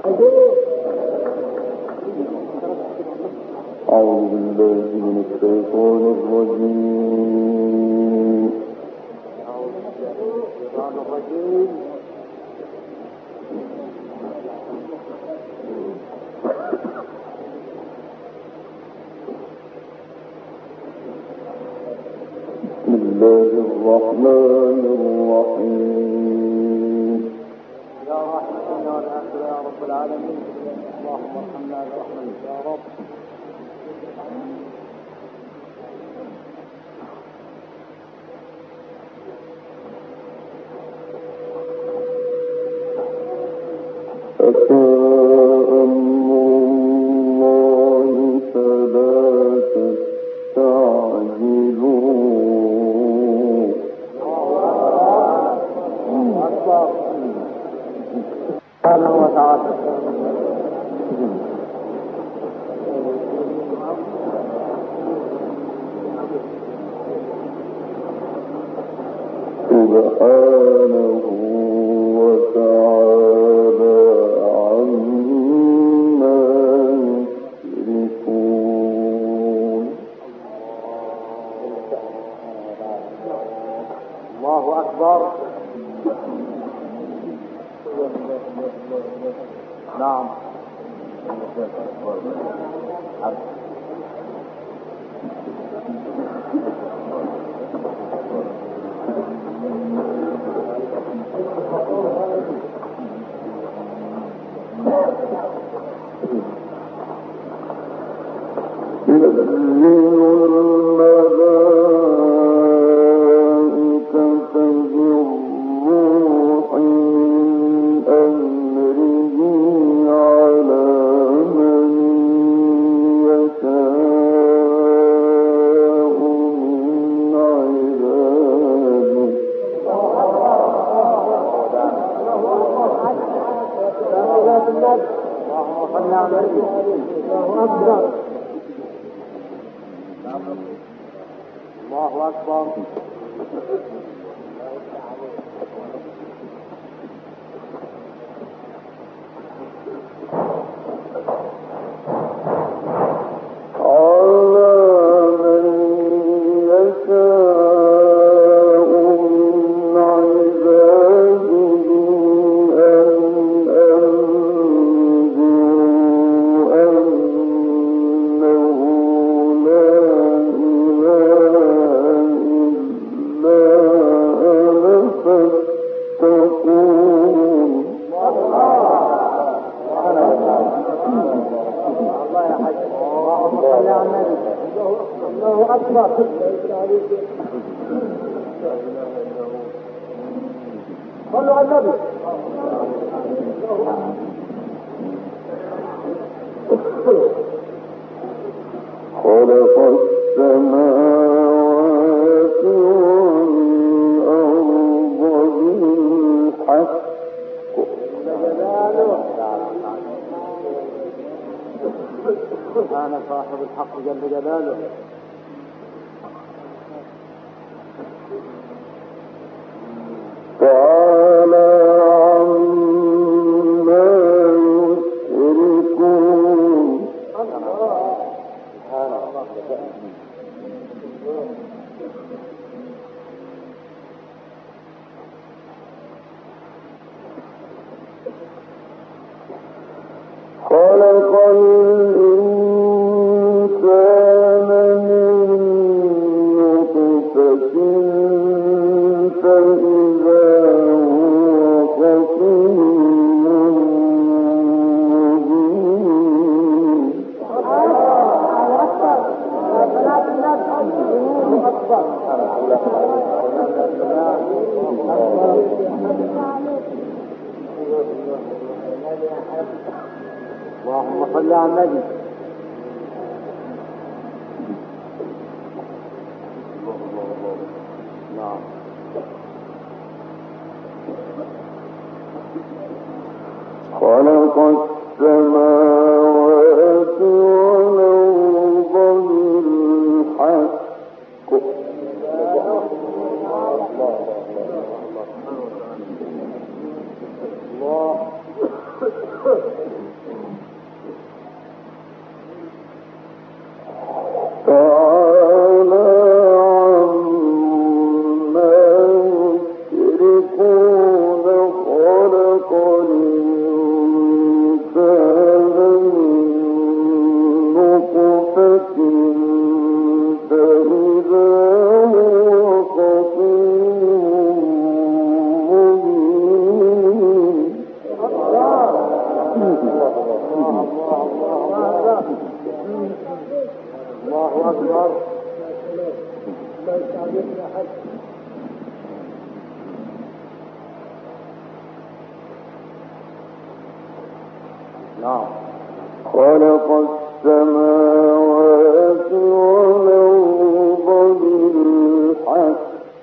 أعوذ بالله من الشيطان الرجيم. بسم الله الرحمن الرحيم. يا رحمن يا رب العالمين، اللهم ارحمنا برحمتك يا رب. أتى أمر الله فلا تستعجلوه. سبحانه وتعالى. سبحانه وتعالى عما يشركون. الله أكبر. نعم. الله أكبر. خلق السماوات والأرض بالحق. سبحان صاحب الحق جل جلاله. تعالى عما يشركون. خلق الإنسان من نطفة فإذا هو خصيم مبين. اللهم صل على النبي. نعم. خلق السماوات والأرض بالحق. الله خلق السماوات والأرض بالحق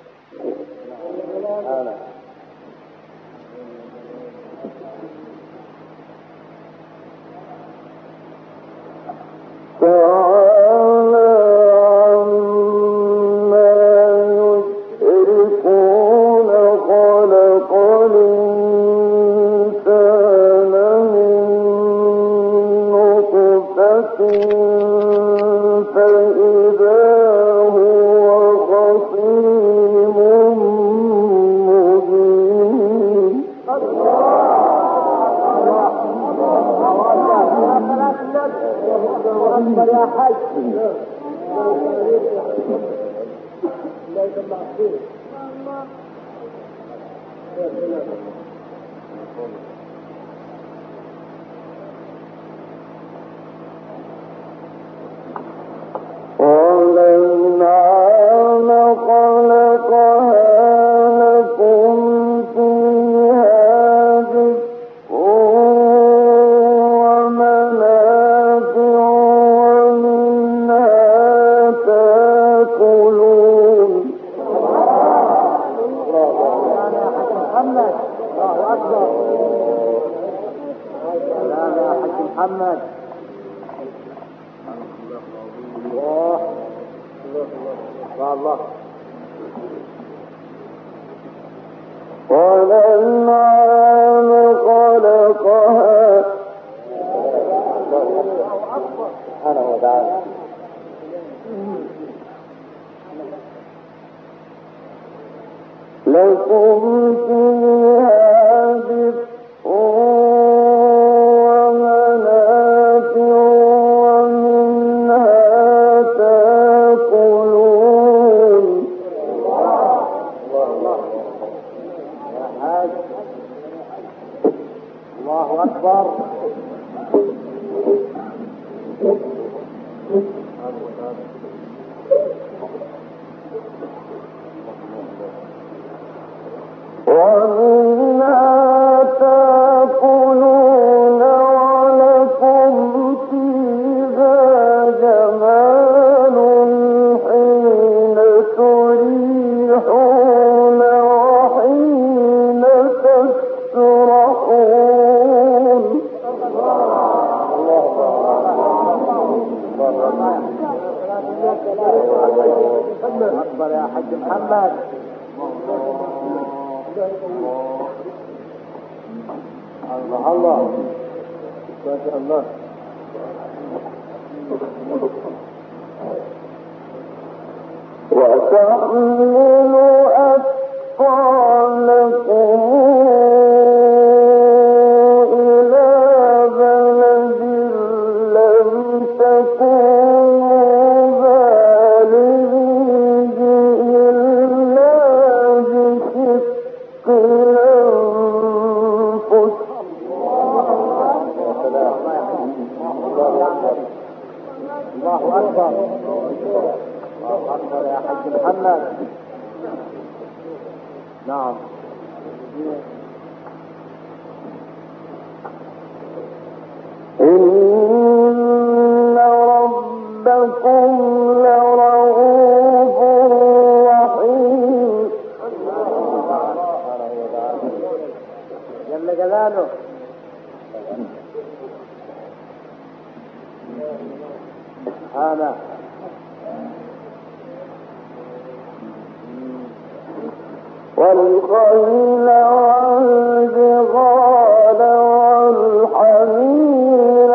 تعالى عما يشركون خلق الإنسان من نطفة فإذا هو خصيم مبين أكبر يا حاج والأنعام خلقها لكم فيها دفء ومنافع ومنها تأكلون محمد الله أكبر سلام يا حاج محمد الله الله والأنعام خلقها سبحانه وتعالى لكم فيها دفء ومنافع ومنها تأكلون يا حاج الله أكبر ومنها تأكلون ولكم فيها جمال حين تريحون وحين تسرحون أكبر يا حاج محمد الله الله ما شاء الله وتحمل أثقالكم إلى بلد لم تكونوا بالغيه إلا بشق الأنفس الله أكبر الله أكبر يا حاج محمد نعم إن ربكم لرؤوف رحيم جل جلاله سبحانه والخيل والبغال والحمير والحمير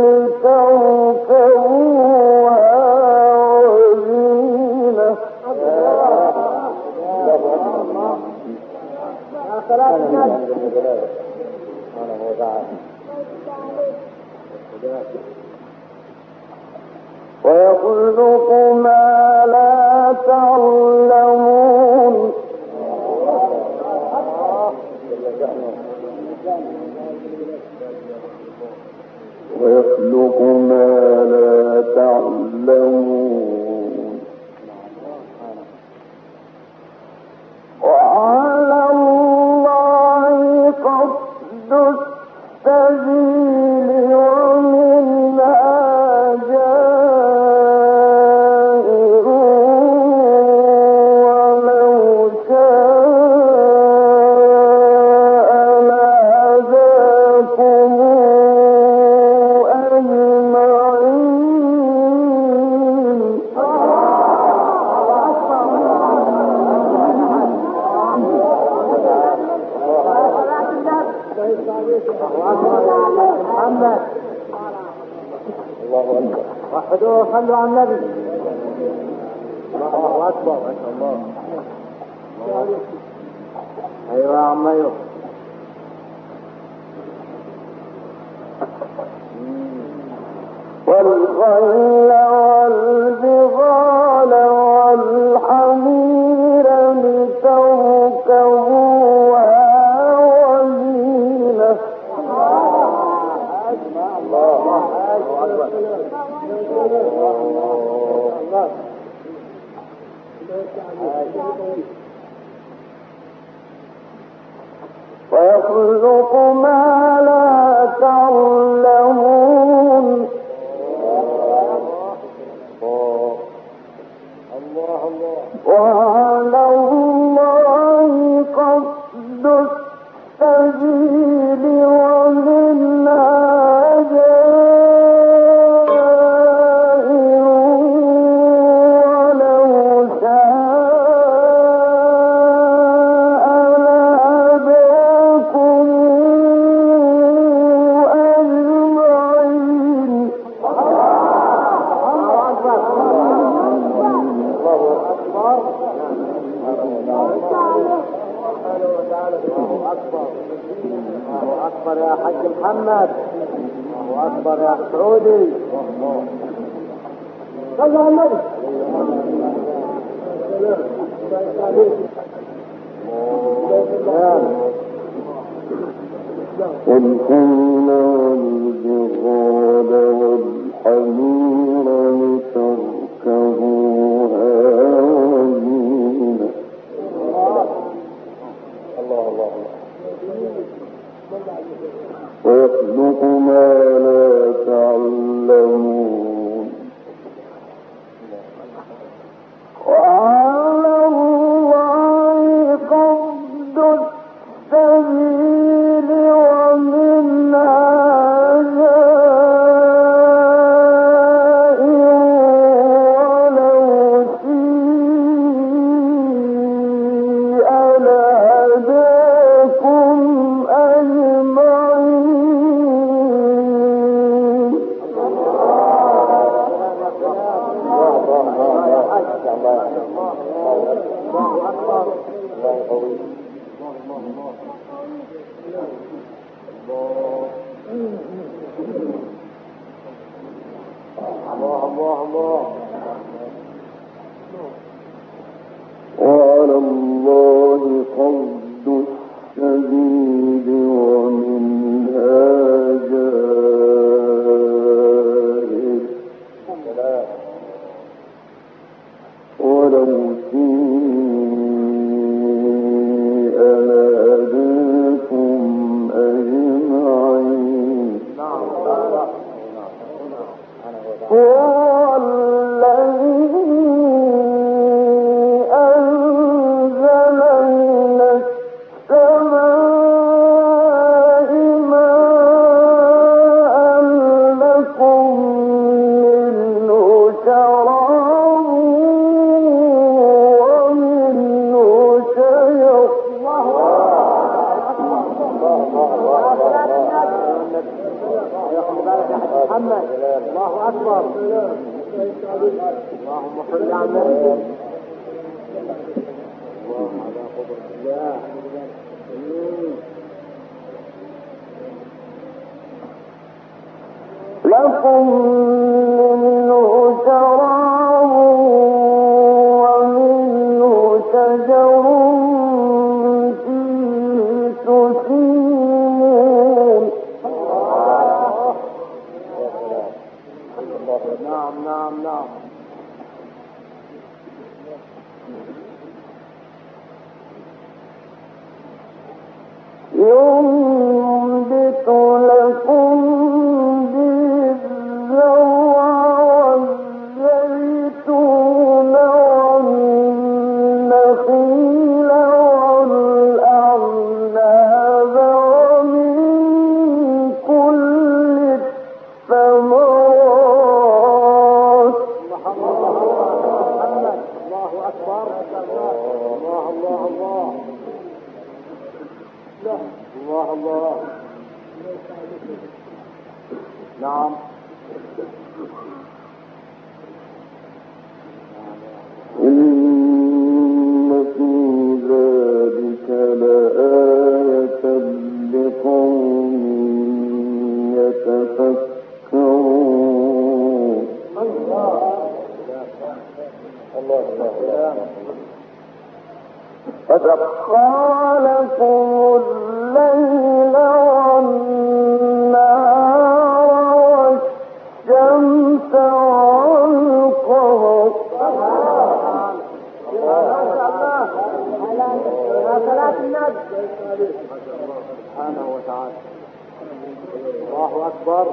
لتركبوها وزينة. ويخلق ما لا تعلمون. ويخلق ما لا تعلمون. وعلى الله قصد السبيل ومنها جائر ولو شاء لهداكم محمد. الله أكبر. وحدوه صلوا على النبي. الله أكبر. ما شاء الله. أيوة يا عم أيوة. والخيل والبغال والحمير لتركبوها وزينة. ويخلق ما لا تعلمون. وعلى الله قصد السبيل ومنها جائر ولو شاء لهداكم أجمعين. الله أكبر يا حاج محمد. الله أكبر يا سعودي. صلوا على النبي. والخيل والبغال والحمير لتركبوها وزينة. ويخلق ما لا تعلمون. وعلى الله قصد السبيل ومنها جائر ولو شيء لهداكم أجمعين. وعلى الله قصد السبيل ومنها جائر ولو شيء لهداكم أجمعين. هو الذي أنزل من محمد. الله أكبر. اللهم صل على النبي. الله على قدرة الله. لكم منه شراب ومنه شجر فيه تسيمون. نعم. ينبت لكم به الزرع والزيتون والنخيل والأعناب ومن كل الثمرات. الله أكبر. الله. نعم. إن في ذلك لآية لقوم يتفكرون. فسخر لكم الليل والنهار والشمس والقمر. سبحانه وتعالى. الله أكبر.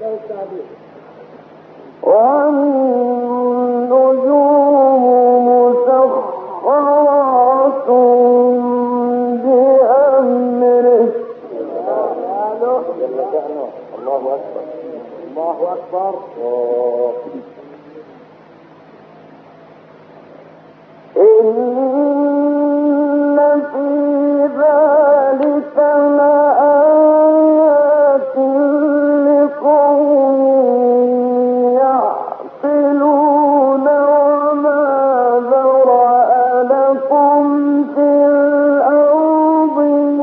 والنجوم مسخرات بأمره. الله أكبر. إن في ذلك لآيات لقوم يعقلون وما ذرأ لكم في الأرض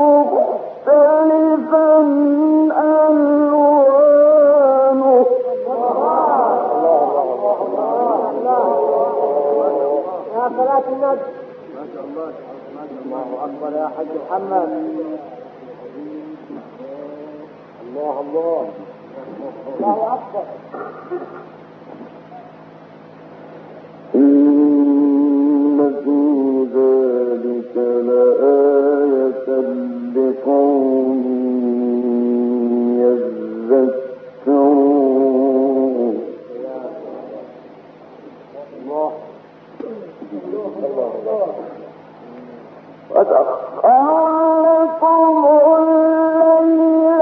مختلفا ألوانه. يا صلاة النبي. ما شاء الله. الله أكبر يا حاج محمد. الله أكبر. إن في ذلك لآية لقوم يذكرون. وسخر لكم الليل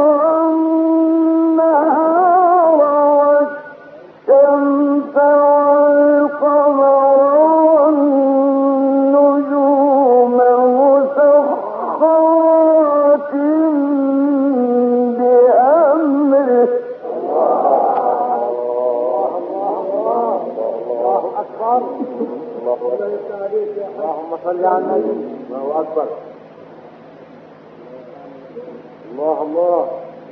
والنهار والشمس والقمر والنجوم مسخرات بأمره. الله أكبر. اللهم صل على النبي. الله أكبر. الله.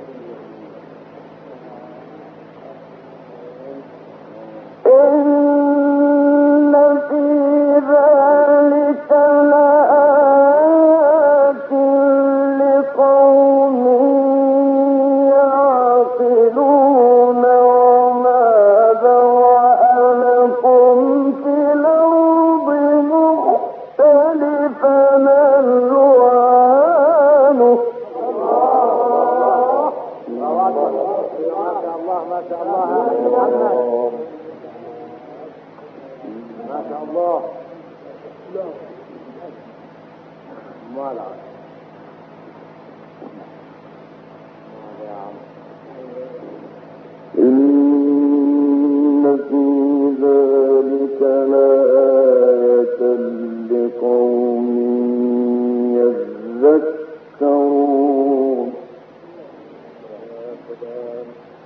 إن في ذلك لآيات لقوم يعقلون وما ذرأ لكم في الأرض مختلفا ألوانه. ما شاء الله. ما شاء الله. ما لا. إن في ذلك لآية لقوم يذكرون.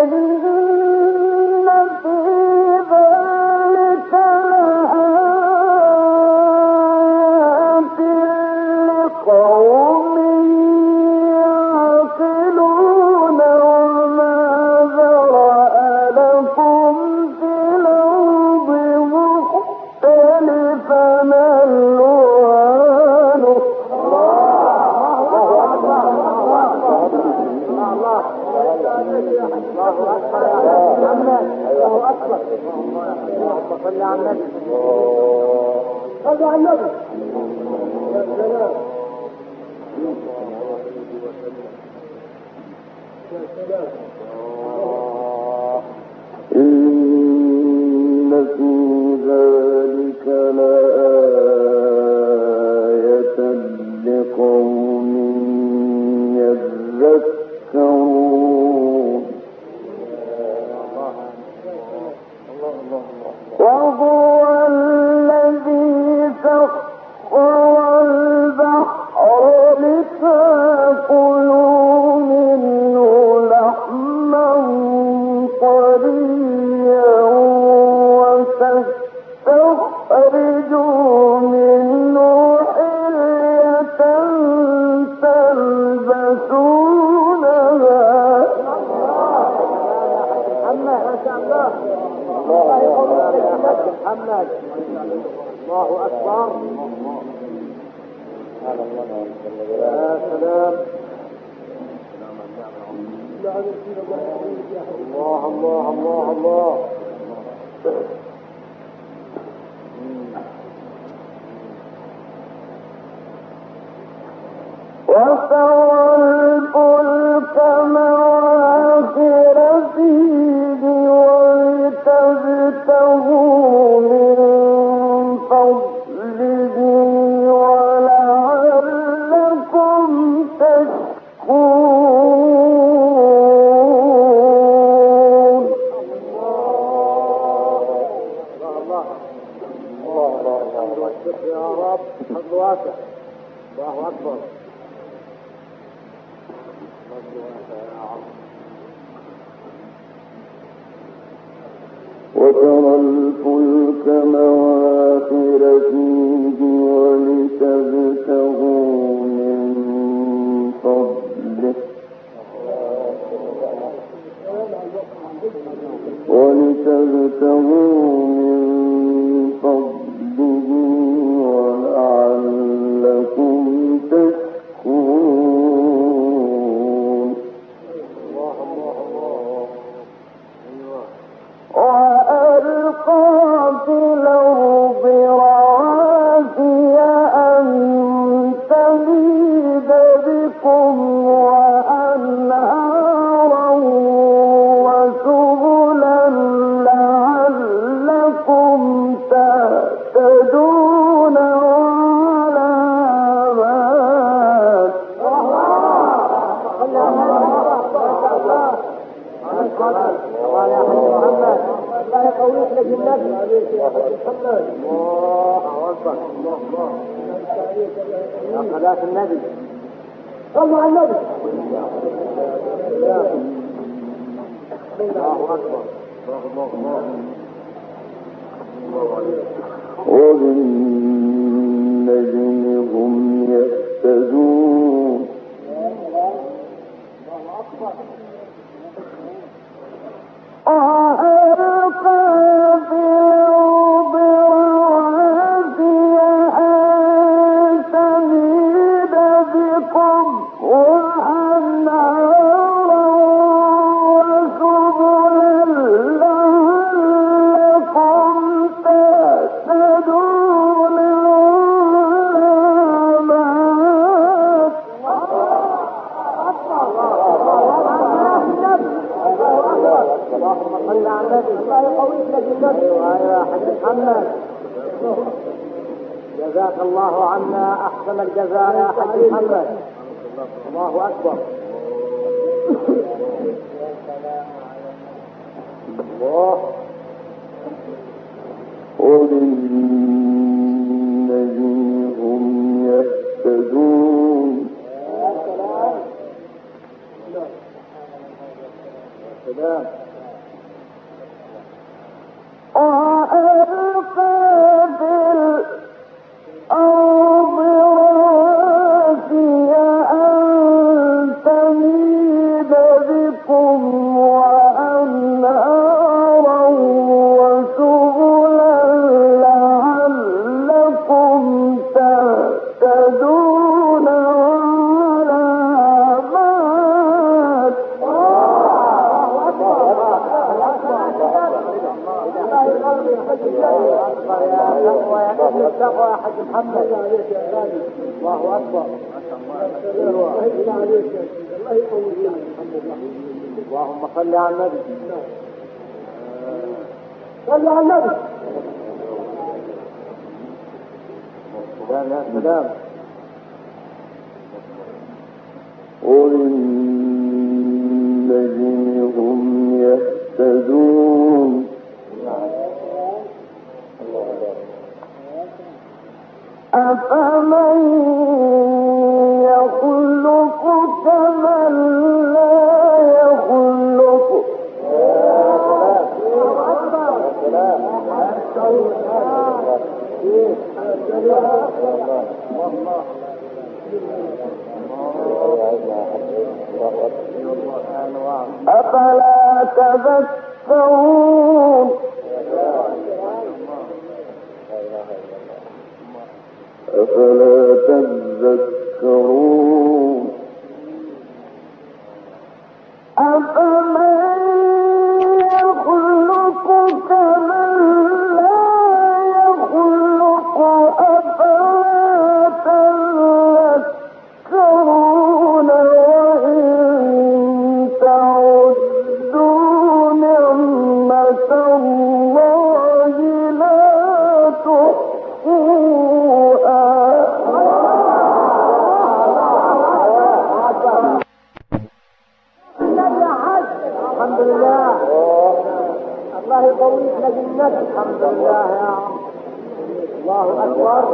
وترى الفلك مواخر فيه ولتبتغوا من فضله ولعلكم تشكرون. وألقى في الأرض رواسي أن تميد بكم وأنهارا وسبلا لعلكم تهتدون وعلامات. الله يقويك لك النبي محمد. الله أكبر. يا صلاة النبي صلوا على النبي. الله أكبر. وبالنجم هم يهتدون. وألقى في الأرض رواسي أن تميد بكم وأنهارا وسبلا لعلكم تهتدون وعلامات. اللهم صل على النبي. الله يقويك لك النبي. يا حاج محمد جزاك الله عنا احسن الجزاء يا حاج محمد. الله اكبر. الله. وبالنجم هم يهتدون. سلام. وألقى في الأرض رواسي أن تميد بكم وأنهارا وسبلا لعلكم تهتدون وعلامات. التقوى يا حاج محمد. الله اكبر. اللهم صل على النبي. صل على النبي. سلام يا سلام. وللنجم هم يهتدون. أفمن يخلق كمن لا يخلق. أفلا تذكرون. أفلا تذكرون. أفمن يخلق كمن لا يخلق. أفلا تذكرون. وإن تعدوا نعمة الله لا تحصوها. الحمد لله. الله يقويك لجنتك. الحمد لله يا عم. الله اكبر.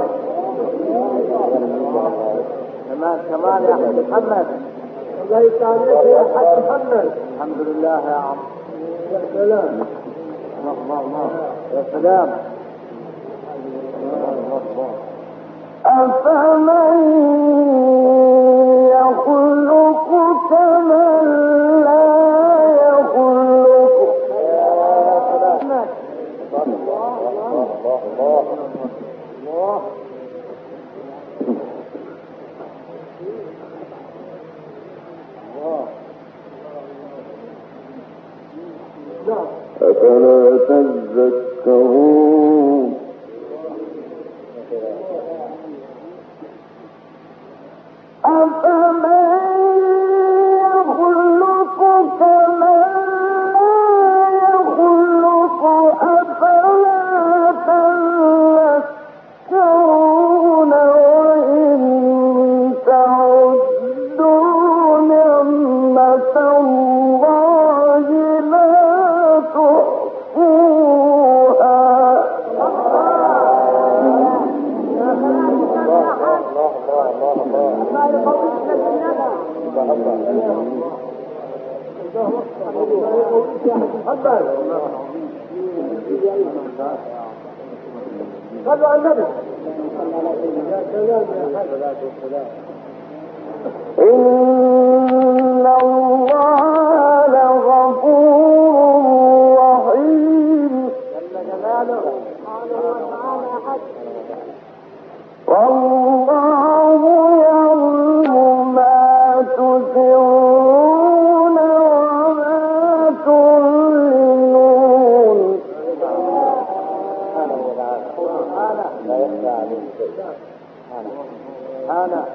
كمان يا حاج محمد. الله يسعدك يا حاج محمد. الحمد لله يا عم. يا سلام. الله يا سلام. أفمن يخلق كمن لا يخلق. أفلا تذكرون. أفمن يخلق كمن لا يخلق. أفلا تذكرون. وإن تعدوا نعمة الله لا تحصوها. صلوا على النبي. يا سلام يا حاج. إن الله لغفور رحيم. جل جلاله. والله يعلم ما تسرون وما تعلنون. لا يخفى عليه شيء. أنا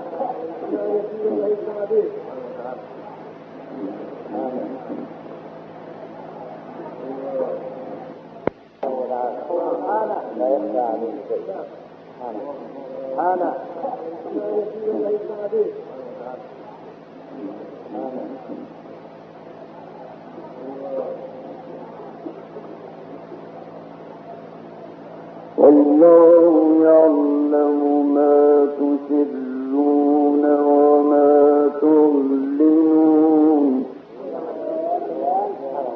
لا يخفى عليه شيء. أنا والله يعلم ما تسرون وما تعلنون.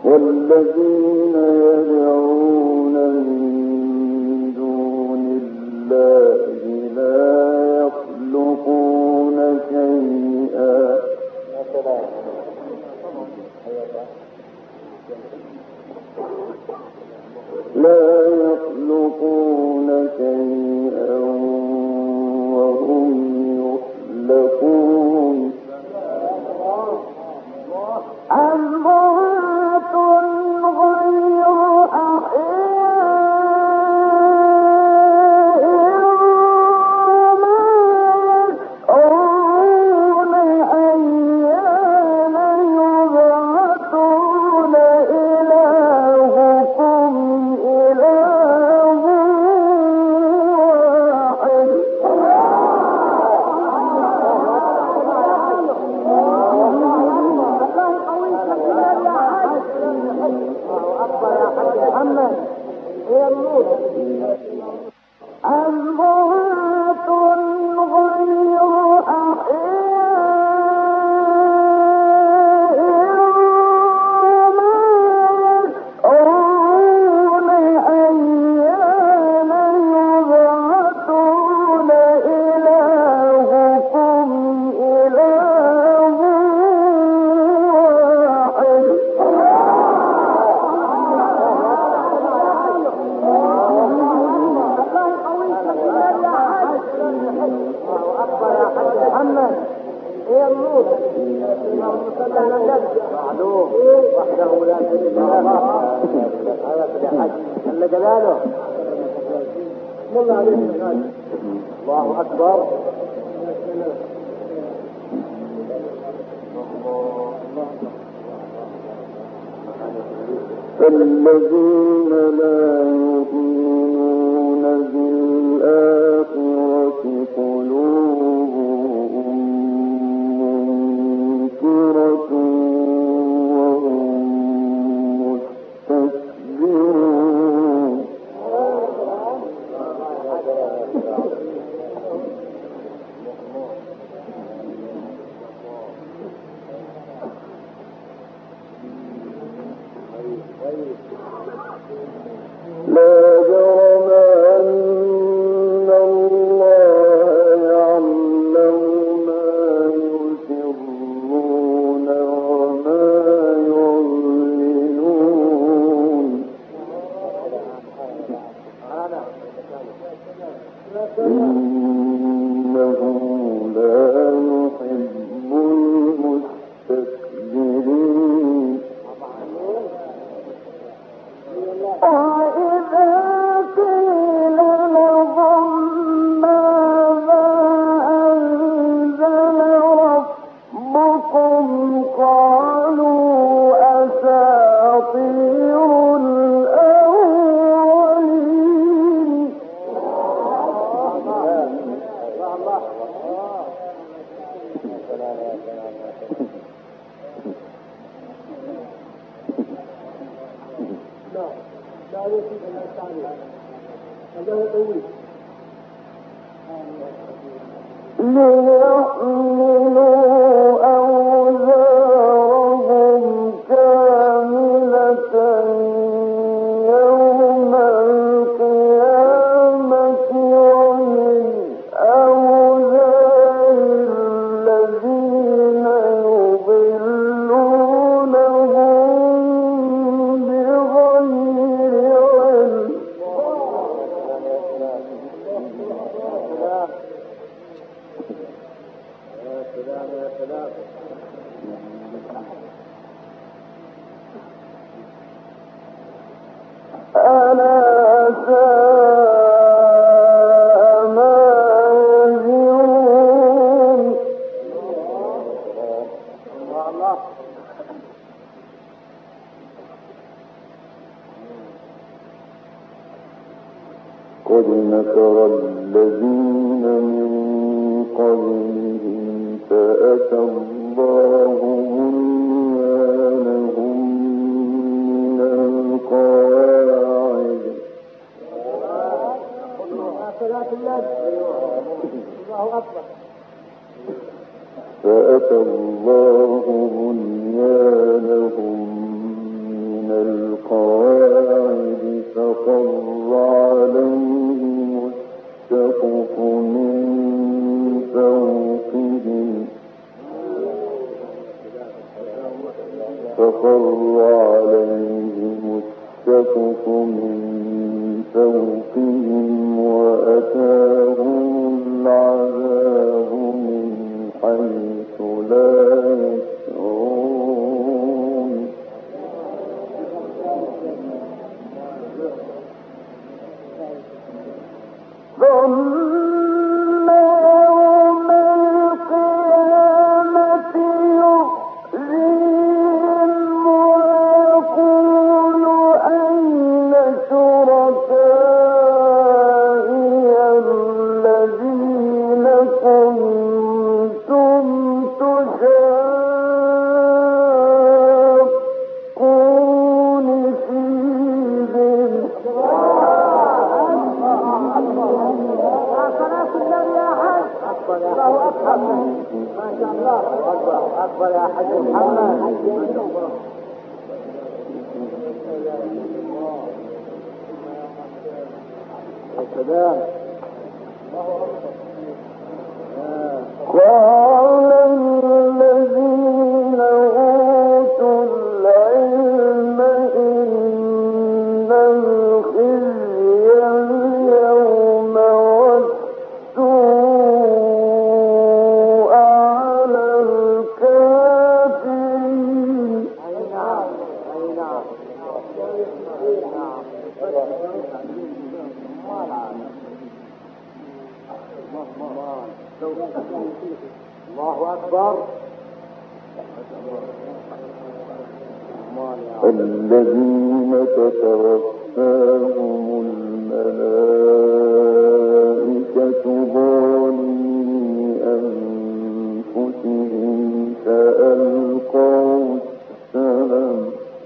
والذين يدعون من دون الله لا يخلقون شيئا وهم يخلقون أموات غير أحياء ما يشعرون أيان يبعثون إلهكم إله واحد محمد هي النور أموات غير أحياء ما يشعرون أيان يبعثون إلهكم إله واحد محمد هي النور معلوم وحده لا شريك له هذا في حج جل جلاله الله عليه الله اكبر الذين لا يؤمنون بالآخرة قلوبهم منكرة وهم مستكبرون لا جرم أن الله يعلم ما يسرون وما يعلنون إنه لا يحب المستكبرين وإذا قيل لهم ماذا أنزل ربكم قالوا أساطير الأولين لا يفيد الثاني هذا هو طويل ليحملوا أوزارهم كاملة يوم القيامة ومن أوزار الذين يضلونهم بغير علم ألا ساء ما يزرون قد مكر الذين من قبلهم فأتى الله بنيانهم من القواعد فأتى الله بنيانهم من القواعد فخر عليهم السقف من فوقهم وأتاهم العذاب من حيث لا يشعرون ثم يوم القيامة يخزيهم ويقول أين شركائي الذين كنتم تشاقون فيهم ما شاء الله أكبر يا حاج محمد. يا سلام. قال الذين أوتوا العلم إن الخزي اليوم والسوء على الكافرين. أي نعم. الله أكبر. الذين تتوفاهم الملائكة ظالمي أنفسهم فألقوا السلم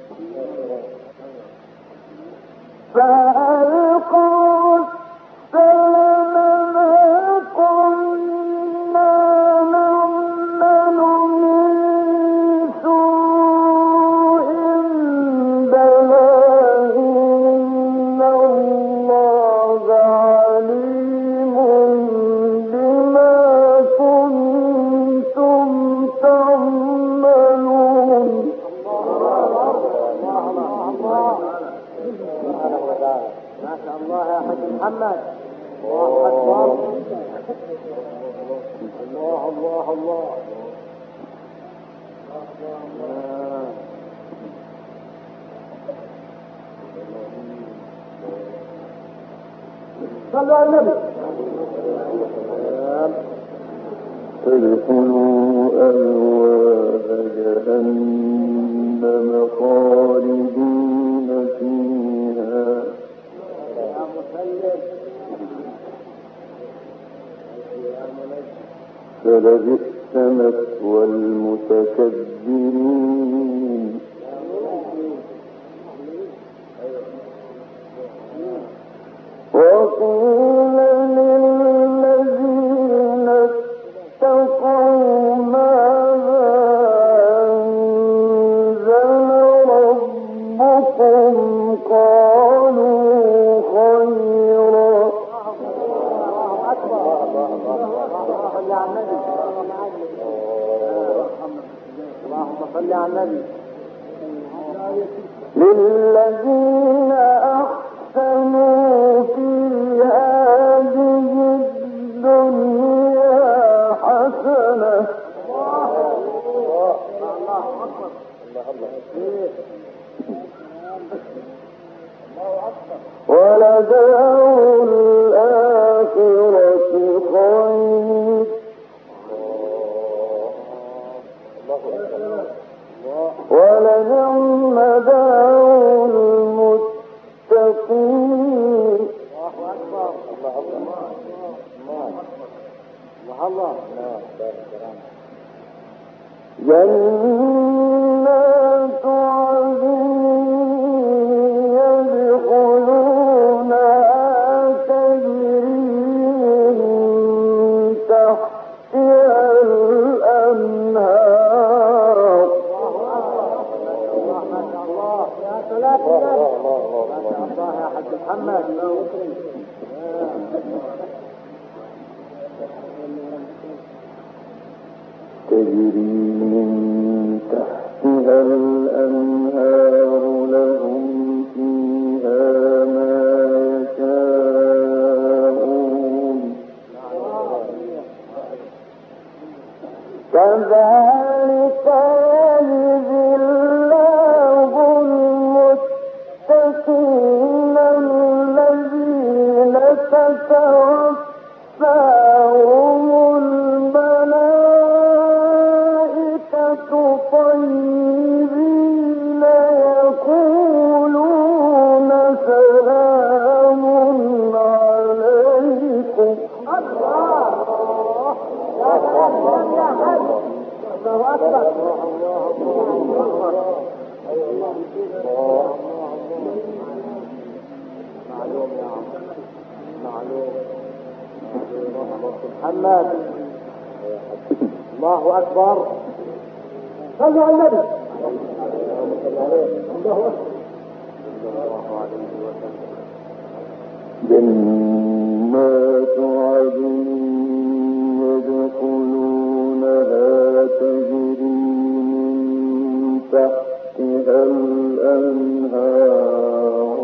ما شاء الله يا حاج محمد. الله أكبر. الله. صلوا على النبي. ادخلوا أبواب جهنم خالدين فيها فلبئس مثوى المتكبرين. وقيل للذين اتقوا ماذا أنزل ربكم قالوا خيرا. اللهم صل على النبي. للذين أحسنوا في هذه الدنيا حسنة ولدار الآخرة خير ولنعم دار المتقين. جنات عدن يدخلونها تجري من تحتها الأنهار تجري من تحتها الأنهار لهم فيها ما يشاءون كذلك يجزي الله المتقين الذين تتوفاهم الملائكة طيبين يقولون سلام عليكم. الله أكبر. معلوم يا عم، معلوم. محمد الله أكبر. صلوا على النبي. جنات عدن يدخلونها تجري من تحتها الأنهار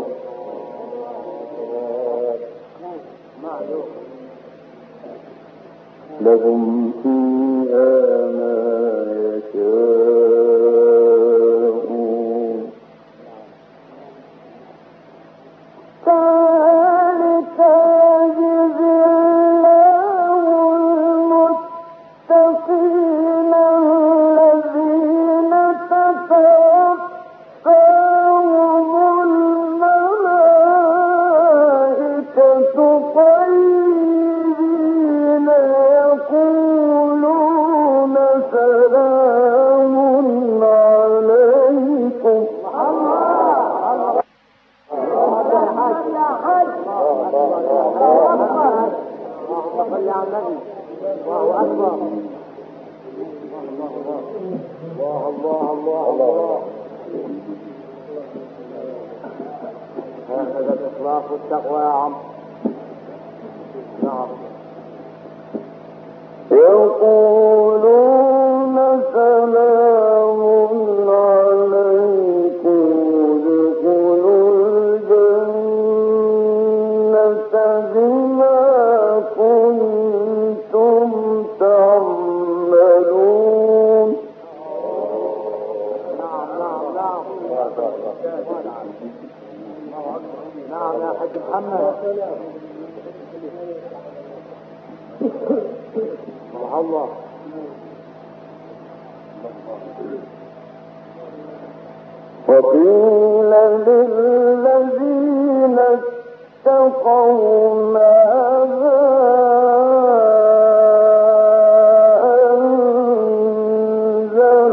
لهم فيها ما يشاءون كذلك يجزي الله المتقين الذين تتوفاهم الملائكة طيبين يقولون سلام عليكم. صل على النبي. الله أكبر. الله الله الله الله. هكذا الإخلاص والتقوى يا عم. نعم. يقولون سلام عليكم ادخلوا الجنة بما كنتم تعملون. نعم يا حاج محمد. الله. وقيل للذين اتقوا ماذا أنزل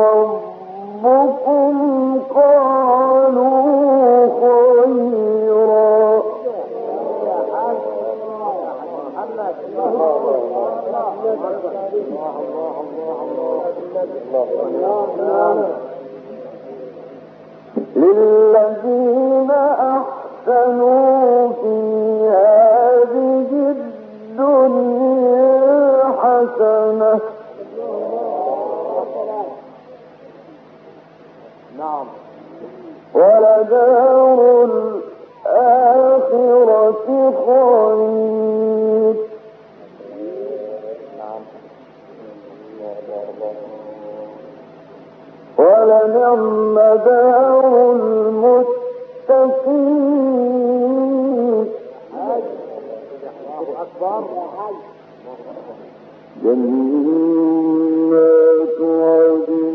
ربكم قالوا خيرا. للذين أحسنوا في هذه الدنيا حسنة نعم. ولدار الآخرة خير. ولنعم دار المتقين. جنات عدن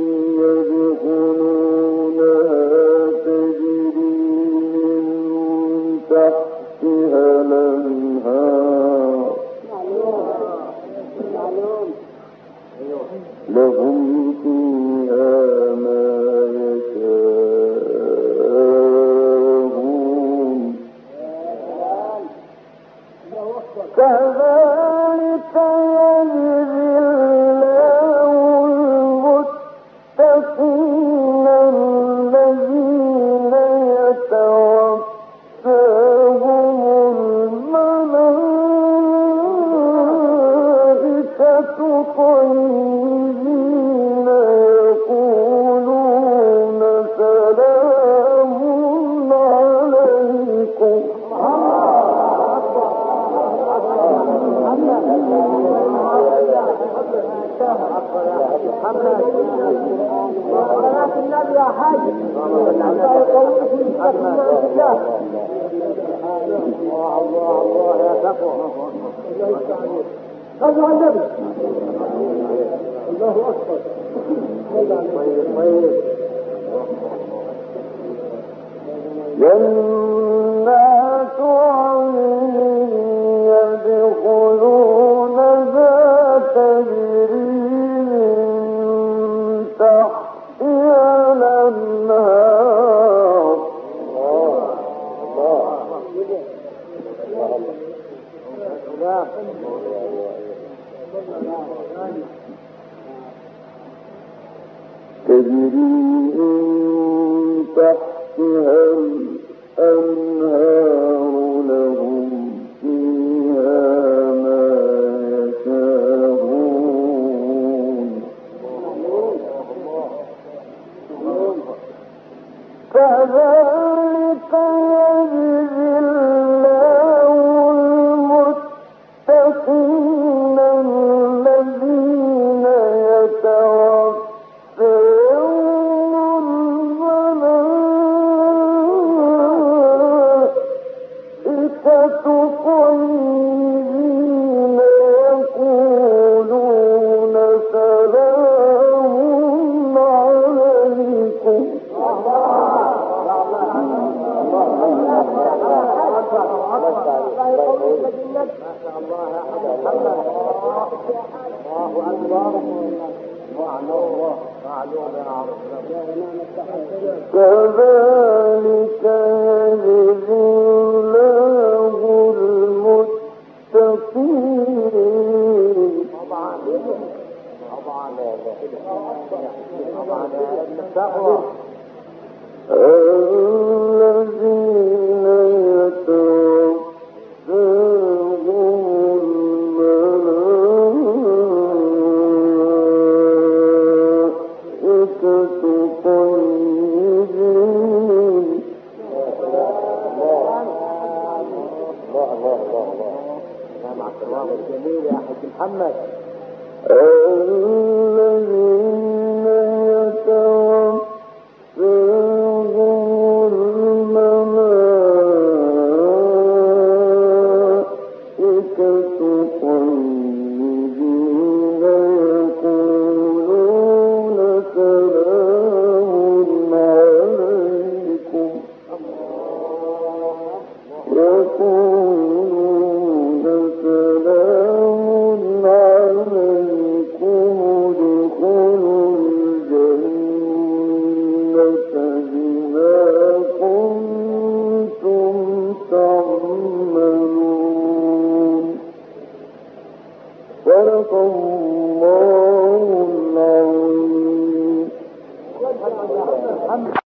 يدخلونها تجري من تحتها الأنهار لهم فيها ما يشاءون كذلك يجزي الله المتقين الذين يتوفاهم الملائكة طيبين محمد صلاة النبي يا حاج الله يقويك ويجزاك من عند الله. الله يا تقوى. صلوا على النبي. الله أكبر. طيب جنات عدن يدخلونها تجري من تحتها الأنهار تجري من تحتها الأنهار لهم فيها ما يشاءون كذلك يجزي الله المتقين الذين يتوفون الملائكة طيبين يقولون سلام عليكم كذلك يجزي الله المتقين الذين يتوفاهم الملائكة طيبين جميل يا حاج محمد. الذين يتوفاهم الملائكة طيبين يقولون سلام عليكم يقولون سلام عليكم ادخلوا الجنة بما كنتم تعملون صدق الله العظيم.